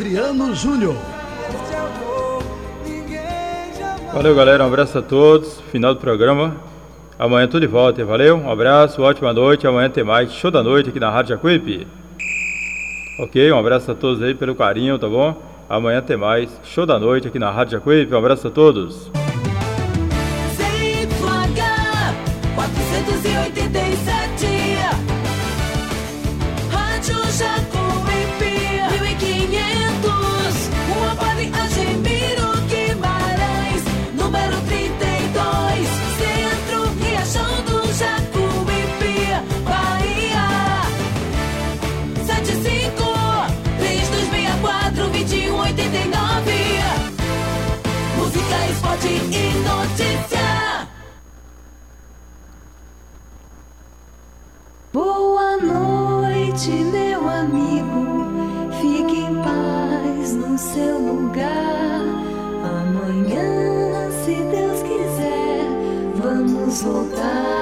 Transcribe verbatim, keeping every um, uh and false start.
Adriano Júnior. Valeu, galera, um abraço a todos, final do programa. Amanhã tudo de volta, valeu? Um abraço, ótima noite, amanhã tem mais show da noite aqui na Rádio Jacuípe. Ok, um abraço a todos aí pelo carinho, tá bom? Amanhã tem mais show da noite aqui na Rádio Jacuípe, um abraço a todos. Z Y H quatrocentos e oitenta e sete, Rádio Jacuípe mil e quinhentos, Rua Padre Agemiro Guimarães, número trinta e dois, Centro, Riachão do Jacuípe, Bahia. Sete cinco três dois seis quatro vinte e um oitenta e nove. Música, esporte e notícia. Boa noite, meu amigo. Fique em paz no seu lugar. Amanhã, se Deus quiser, vamos voltar.